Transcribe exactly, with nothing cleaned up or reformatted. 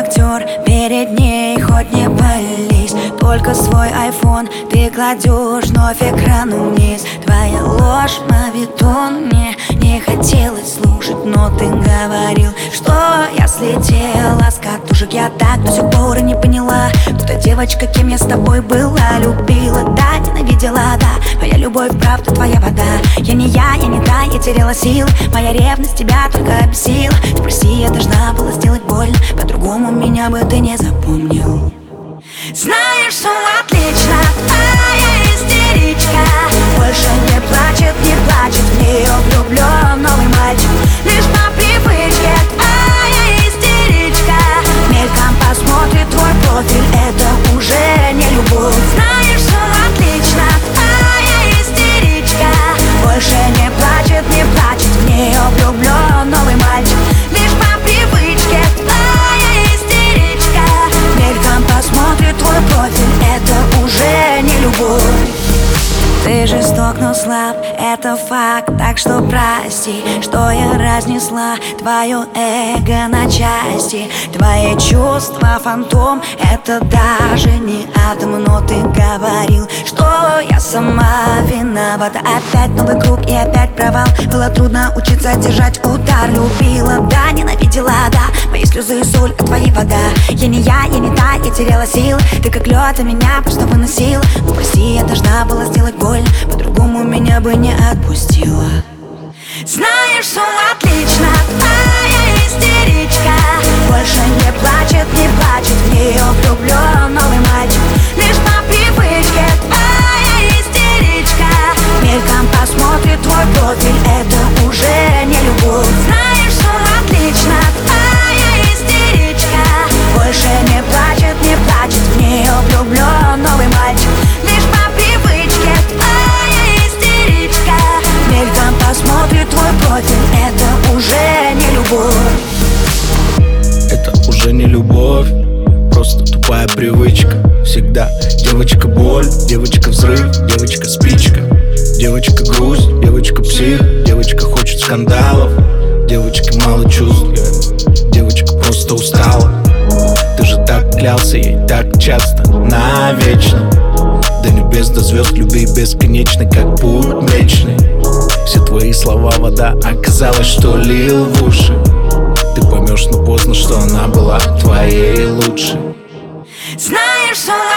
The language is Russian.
актер перед ней, хоть не пались. Только свой айфон ты кладешь вновь экрану вниз. Твоя ложь, мавитон, мне не хотелось слушать, но ты говорил, что я слетела с катушек. Я так до сих пор и не поняла, кто та девочка, кем я с тобой была. Любила, да, ненавидела, да. Моя любовь, правда, твоя вода. Я не я, я не та, я теряла силы. Моя ревность тебя только обесила. Ты прости, я должна была сделать больно, по-другому меня бы ты не запомнил. Знаешь, все отлично, твоя истеричка больше не плачет, не плачет, в нее влюблен новый мальчик. Лишь по привычке, твоя истеричка мельком посмотрит твой профиль, это уже не любовь. Знаешь, все отлично, твоя истеричка больше не плачет, не плачет, в нее влюблен новый мальчик. Лишь по привычке, твоя истеричка мельком посмотрит твой профиль, это уже не любовь. Ты жесток, но слаб, это факт, так что прости, что я разнесла твое эго на части. Твои чувства фантом, это даже не атом, но ты говорил, что я сама виновата. Опять новый круг и опять провал. Было трудно учиться держать удар. Любила, да, ненавидела, да. Мои слезы и соль, а твои вода. Я не я, я не та, я теряла силы. Ты как лед, а меня просто выносила. Ну прости, я должна была сделать больно, по-другому меня бы не отпустила. Знаешь, все отлично, твоя истеричка больше не плачет, не плачет, в нее влюблен новый мальчик. Лишь по привычке, твоя истеричка мельком посмотрит твой профиль, это уже не любовь. Знаешь, все отлично, твоя истеричка больше не плачет, не плачет, в нее влюблен новый мальчик. Лишь по привычке, твоя истеричка мельком посмотрит твой профиль, это уже не любовь. Это уже не любовь, просто тупая привычка. Всегда девочка боль, девочка взрыв, девочка спичка, девочка грусть, девочка псих, девочка хочет скандалов, девочки мало чувств, девочка просто устала. Ты же так клялся ей так часто, навечно. До небес, до звезд, любви бесконечной, как путь млечный. Все твои слова вода, оказалось, что лил в уши. Ты поймешь, но поздно, что она была твоей лучшей. Знаешь, что